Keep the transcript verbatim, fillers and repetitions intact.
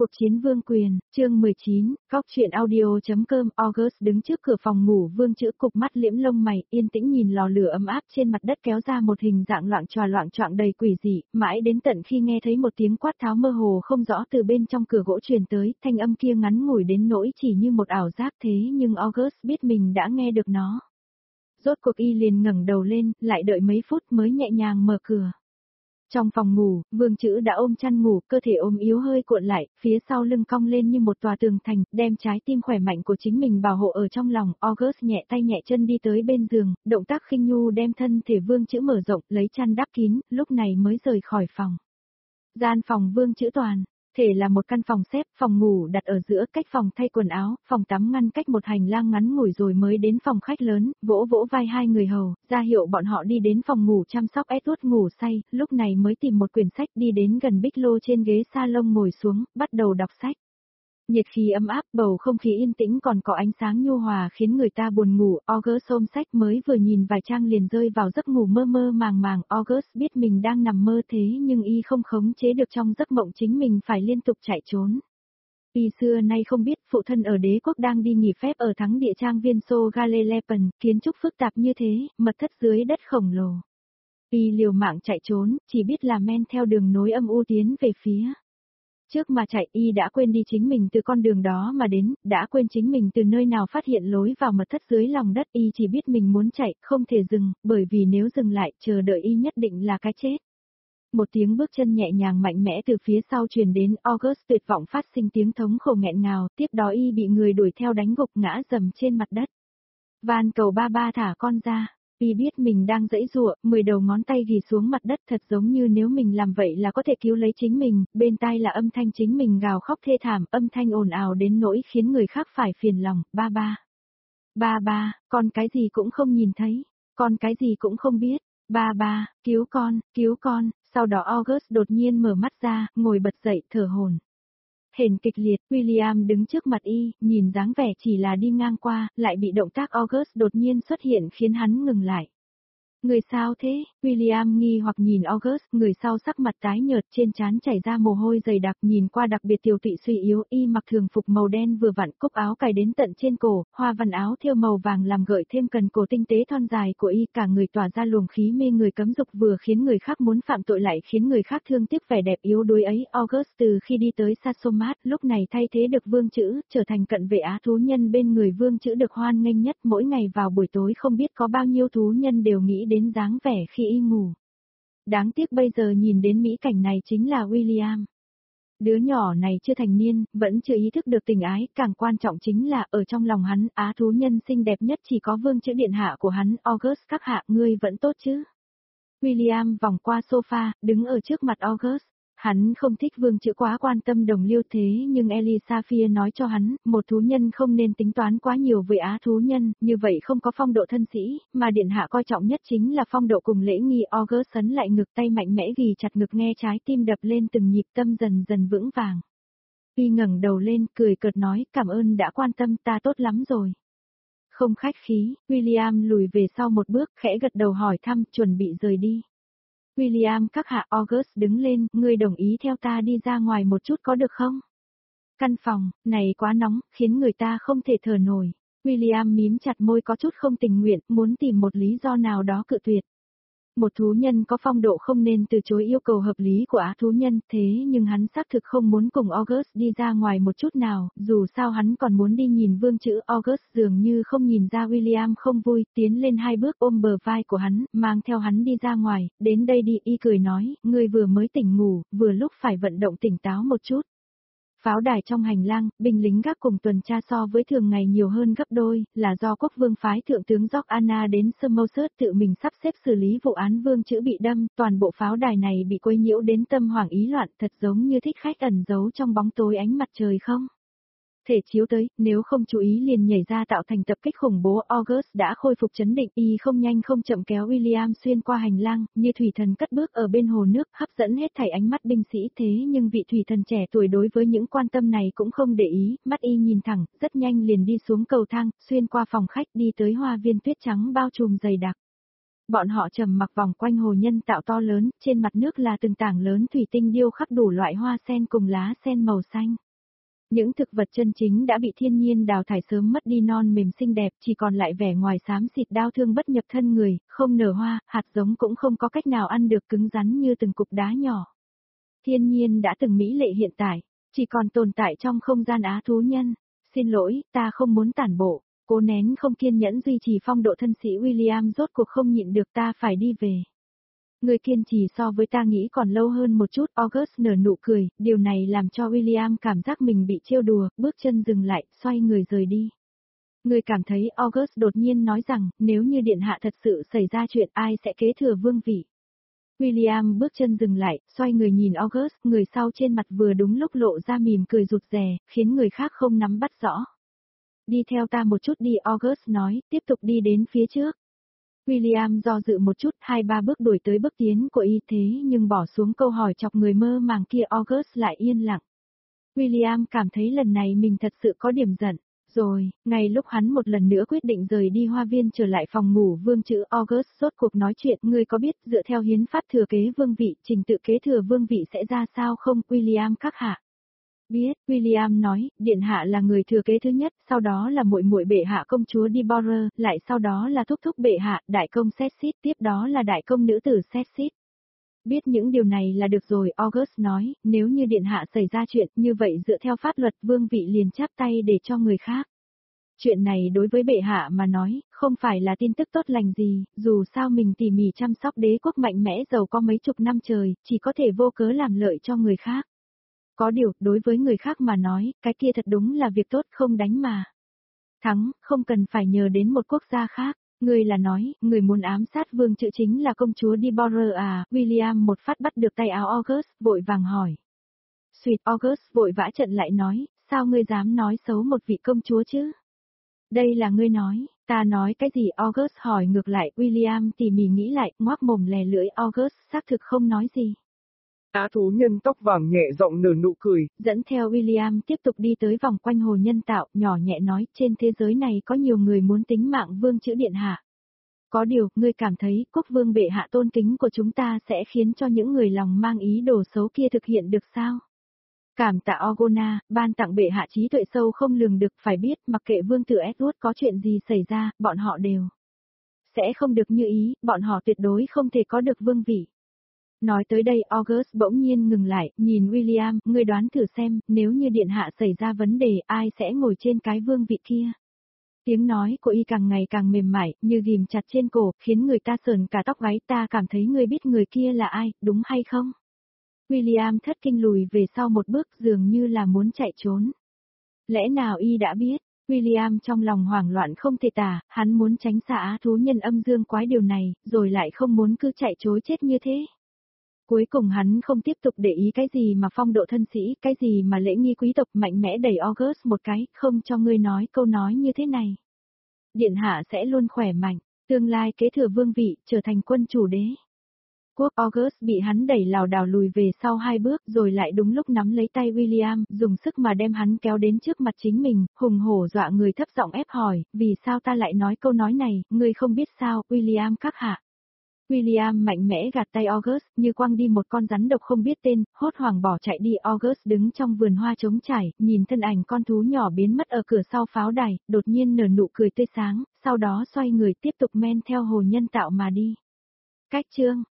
Cuộc chiến vương quyền, chương mười chín, góc truyện audio.com. August đứng trước cửa phòng ngủ Vương Chữ, cụp mắt liễm lông mày, yên tĩnh nhìn lò lửa ấm áp trên mặt đất kéo ra một hình dạng loạng choạng loạng choạng đầy quỷ dị, mãi đến tận khi nghe thấy một tiếng quát tháo mơ hồ không rõ từ bên trong cửa gỗ truyền tới, thanh âm kia ngắn ngủi đến nỗi chỉ như một ảo giác, thế nhưng August biết mình đã nghe được nó. Rốt cuộc y liền ngẩng đầu lên, lại đợi mấy phút mới nhẹ nhàng mở cửa. Trong phòng ngủ, Vương Chữ đã ôm chăn ngủ, cơ thể ôm yếu hơi cuộn lại, phía sau lưng cong lên như một tòa tường thành, đem trái tim khỏe mạnh của chính mình bảo hộ ở trong lòng. August nhẹ tay nhẹ chân đi tới bên giường, động tác khinh nhu đem thân thể Vương Chữ mở rộng, lấy chăn đắp kín, lúc này mới rời khỏi phòng. Gian phòng Vương Chữ toàn thể là một căn phòng xếp, phòng ngủ đặt ở giữa, cách phòng thay quần áo, phòng tắm ngăn cách một hành lang ngắn ngủi rồi mới đến phòng khách lớn, vỗ vỗ vai hai người hầu, ra hiệu bọn họ đi đến phòng ngủ chăm sóc Edward ngủ say, lúc này mới tìm một quyển sách đi đến gần bích lô trên ghế salon ngồi xuống, bắt đầu đọc sách. Nhiệt khí ấm áp, bầu không khí yên tĩnh còn có ánh sáng nhu hòa khiến người ta buồn ngủ. August ôm sách mới vừa nhìn vài trang liền rơi vào giấc ngủ mơ mơ màng màng. August biết mình đang nằm mơ thế nhưng y không khống chế được trong giấc mộng chính mình phải liên tục chạy trốn. Y xưa nay không biết phụ thân ở đế quốc đang đi nghỉ phép ở thắng địa trang viên So Gallelepen, kiến trúc phức tạp như thế, mật thất dưới đất khổng lồ. Y liều mạng chạy trốn, chỉ biết là men theo đường nối âm u tiến về phía trước mà chạy. Y đã quên đi chính mình từ con đường đó mà đến, đã quên chính mình từ nơi nào phát hiện lối vào mật thất dưới lòng đất. Y chỉ biết mình muốn chạy, không thể dừng, bởi vì nếu dừng lại, chờ đợi y nhất định là cái chết. Một tiếng bước chân nhẹ nhàng mạnh mẽ từ phía sau truyền đến, August tuyệt vọng phát sinh tiếng thống khổ nghẹn ngào, tiếp đó y bị người đuổi theo đánh gục ngã dầm trên mặt đất. Van cầu ba ba thả con ra. Y biết mình đang giãy giụa, mười đầu ngón tay ghì xuống mặt đất, thật giống như nếu mình làm vậy là có thể cứu lấy chính mình, bên tai là âm thanh chính mình gào khóc thê thảm, âm thanh ồn ào đến nỗi khiến người khác phải phiền lòng. Ba ba. Ba ba, con cái gì cũng không nhìn thấy, con cái gì cũng không biết. Ba ba, cứu con, cứu con. Sau đó August đột nhiên mở mắt ra, ngồi bật dậy, thở hổn hển kịch liệt. William đứng trước mặt y, nhìn dáng vẻ chỉ là đi ngang qua, lại bị động tác August đột nhiên xuất hiện khiến hắn ngừng lại. Người sao thế? William nghi hoặc nhìn August, người sau sắc mặt tái nhợt, trên trán chảy ra mồ hôi dày đặc, nhìn qua đặc biệt tiều tụy suy yếu. Y mặc thường phục màu đen vừa vặn, cúc áo cài đến tận trên cổ, hoa văn áo thêu màu vàng làm gợi thêm cần cổ tinh tế thon dài của y, cả người tỏa ra luồng khí mê người cấm dục, vừa khiến người khác muốn phạm tội lại khiến người khác thương tiếc vẻ đẹp yếu đuối ấy. August từ khi đi tới Sasomat, lúc này thay thế được Vương Chữ, trở thành cận vệ á thú nhân bên người Vương Chữ được hoan nghênh nhất. Mỗi ngày vào buổi tối không biết có bao nhiêu thú nhân đều nghĩ đến dáng vẻ khi y ngủ. Đáng tiếc bây giờ nhìn đến mỹ cảnh này chính là William. Đứa nhỏ này chưa thành niên, vẫn chưa ý thức được tình ái, càng quan trọng chính là ở trong lòng hắn, á thú nhân xinh đẹp nhất chỉ có Vương Chữ điện hạ của hắn. August các hạ, ngươi vẫn tốt chứ? William vòng qua sofa, đứng ở trước mặt August. Hắn không thích Vương Chữ quá quan tâm đồng liêu thế nhưng Elisafia nói cho hắn, một thú nhân không nên tính toán quá nhiều với á thú nhân, như vậy không có phong độ thân sĩ, mà điện hạ coi trọng nhất chính là phong độ cùng lễ nghi. August sấn lại ngực, tay mạnh mẽ ghì chặt ngực, nghe trái tim đập lên từng nhịp, tâm dần dần vững vàng. Y ngẩng đầu lên, cười cợt nói, cảm ơn đã quan tâm, ta tốt lắm rồi. Không khách khí. William lùi về sau một bước, khẽ gật đầu hỏi thăm, chuẩn bị rời đi. William các hạ. August đứng lên, ngươi đồng ý theo ta đi ra ngoài một chút có được không? Căn phòng này quá nóng, khiến người ta không thể thở nổi. William mím chặt môi có chút không tình nguyện, muốn tìm một lý do nào đó cự tuyệt. Một thú nhân có phong độ không nên từ chối yêu cầu hợp lý của á thú nhân, thế nhưng hắn xác thực không muốn cùng August đi ra ngoài một chút nào, dù sao hắn còn muốn đi nhìn Vương Chữ. August dường như không nhìn ra William không vui, tiến lên hai bước ôm bờ vai của hắn, mang theo hắn đi ra ngoài. Đến đây đi. Y cười nói, ngươi vừa mới tỉnh ngủ, vừa lúc phải vận động tỉnh táo một chút. Pháo đài trong hành lang, binh lính gác cùng tuần tra so với thường ngày nhiều hơn gấp đôi, là do quốc vương phái thượng tướng George Anna đến Somerset tự mình sắp xếp xử lý vụ án Vương Chữ bị đâm. Toàn bộ pháo đài này bị quấy nhiễu đến tâm hoảng ý loạn, thật giống như thích khách ẩn giấu trong bóng tối ánh mặt trời không thể chiếu tới, nếu không chú ý liền nhảy ra tạo thành tập kích khủng bố. August đã khôi phục chấn định, y không nhanh không chậm kéo William xuyên qua hành lang, như thủy thần cất bước ở bên hồ nước, hấp dẫn hết thảy ánh mắt binh sĩ. Thế nhưng vị thủy thần trẻ tuổi đối với những quan tâm này cũng không để ý, mắt y nhìn thẳng, rất nhanh liền đi xuống cầu thang, xuyên qua phòng khách đi tới hoa viên tuyết trắng bao trùm dày đặc. Bọn họ trầm mặc vòng quanh hồ nhân tạo to lớn, trên mặt nước là từng tảng lớn thủy tinh điêu khắc đủ loại hoa sen cùng lá sen màu xanh. Những thực vật chân chính đã bị thiên nhiên đào thải sớm mất đi non mềm xinh đẹp, chỉ còn lại vẻ ngoài xám xịt đau thương bất nhập thân người, không nở hoa, hạt giống cũng không có cách nào ăn được, cứng rắn như từng cục đá nhỏ. Thiên nhiên đã từng mỹ lệ hiện tại, chỉ còn tồn tại trong không gian á thú nhân. Xin lỗi, ta không muốn tản bộ. Cố nén không kiên nhẫn duy trì phong độ thân sĩ William rốt cuộc không nhịn được, ta phải đi về. Người kiên trì so với ta nghĩ còn lâu hơn một chút. August nở nụ cười, điều này làm cho William cảm giác mình bị trêu đùa, bước chân dừng lại, xoay người rời đi. Người cảm thấy August đột nhiên nói rằng, nếu như điện hạ thật sự xảy ra chuyện, ai sẽ kế thừa vương vị. William bước chân dừng lại, xoay người nhìn August, người sau trên mặt vừa đúng lúc lộ ra mỉm cười rụt rè, khiến người khác không nắm bắt rõ. Đi theo ta một chút đi, August nói, tiếp tục đi đến phía trước. William do dự một chút, hai ba bước đuổi tới bước tiến của y, thế nhưng bỏ xuống câu hỏi chọc người mơ màng kia, August lại yên lặng. William cảm thấy lần này mình thật sự có điểm giận. Rồi, ngay lúc hắn một lần nữa quyết định rời đi hoa viên trở lại phòng ngủ vương chữ, August rốt cuộc nói chuyện, ngươi có biết dựa theo hiến pháp thừa kế vương vị, trình tự kế thừa vương vị sẽ ra sao không, William các hạ? Biết, William nói, điện hạ là người thừa kế thứ nhất, sau đó là muội muội bệ hạ công chúa Deborah, lại sau đó là thúc thúc bệ hạ, đại công Cecil, tiếp đó là đại công nữ tử Cecil. Biết những điều này là được rồi, August nói, nếu như điện hạ xảy ra chuyện như vậy dựa theo pháp luật vương vị liền chắp tay để cho người khác. Chuyện này đối với bệ hạ mà nói, không phải là tin tức tốt lành gì, dù sao mình tỉ mỉ chăm sóc đế quốc mạnh mẽ giàu có mấy chục năm trời, chỉ có thể vô cớ làm lợi cho người khác. Có điều, đối với người khác mà nói, cái kia thật đúng là việc tốt, không đánh mà thắng, không cần phải nhờ đến một quốc gia khác. Người là nói, người muốn ám sát vương chữ chính là công chúa Deborah à, William một phát bắt được tay áo August, vội vàng hỏi. Sweet, August vội vã trận lại nói, sao ngươi dám nói xấu một vị công chúa chứ? Đây là ngươi nói, ta nói cái gì? August hỏi ngược lại, William tỉ mỉ nghĩ lại, ngoác mồm lè lưỡi, August xác thực không nói gì. Á thú nhân tóc vàng nhẹ giọng nở nụ cười, dẫn theo William tiếp tục đi tới vòng quanh hồ nhân tạo, nhỏ nhẹ nói, trên thế giới này có nhiều người muốn tính mạng vương chữ điện hạ. Có điều, ngươi cảm thấy, quốc vương bệ hạ tôn kính của chúng ta sẽ khiến cho những người lòng mang ý đồ xấu kia thực hiện được sao? Cảm tạ Orgona, ban tặng bệ hạ trí tuệ sâu không lường được, phải biết, mặc kệ vương tử Edward có chuyện gì xảy ra, bọn họ đều sẽ không được như ý, bọn họ tuyệt đối không thể có được vương vị. Nói tới đây August bỗng nhiên ngừng lại, nhìn William, ngươi đoán thử xem, nếu như điện hạ xảy ra vấn đề, ai sẽ ngồi trên cái vương vị kia? Tiếng nói của y càng ngày càng mềm mại, như ghim chặt trên cổ, khiến người ta sờn cả tóc gáy, ta cảm thấy ngươi biết người kia là ai, đúng hay không? William thất kinh lùi về sau một bước, dường như là muốn chạy trốn. Lẽ nào y đã biết? William trong lòng hoảng loạn không thể tả, hắn muốn tránh xa á thú nhân âm dương quái điều này, rồi lại không muốn cứ chạy trối chết như thế. Cuối cùng hắn không tiếp tục để ý cái gì mà phong độ thân sĩ, cái gì mà lễ nghi quý tộc, mạnh mẽ đẩy August một cái, không cho ngươi nói câu nói như thế này. Điện hạ sẽ luôn khỏe mạnh, tương lai kế thừa vương vị, trở thành quân chủ đế quốc. August bị hắn đẩy lảo đảo lùi về sau hai bước, rồi lại đúng lúc nắm lấy tay William, dùng sức mà đem hắn kéo đến trước mặt chính mình, hùng hổ dọa người, thấp giọng ép hỏi, vì sao ta lại nói câu nói này, ngươi không biết sao, William các hạ. William mạnh mẽ gạt tay August, như quăng đi một con rắn độc không biết tên, hốt hoảng bỏ chạy đi. August đứng trong vườn hoa trống trải, nhìn thân ảnh con thú nhỏ biến mất ở cửa sau pháo đài, đột nhiên nở nụ cười tươi sáng, sau đó xoay người tiếp tục men theo hồ nhân tạo mà đi. Cách chương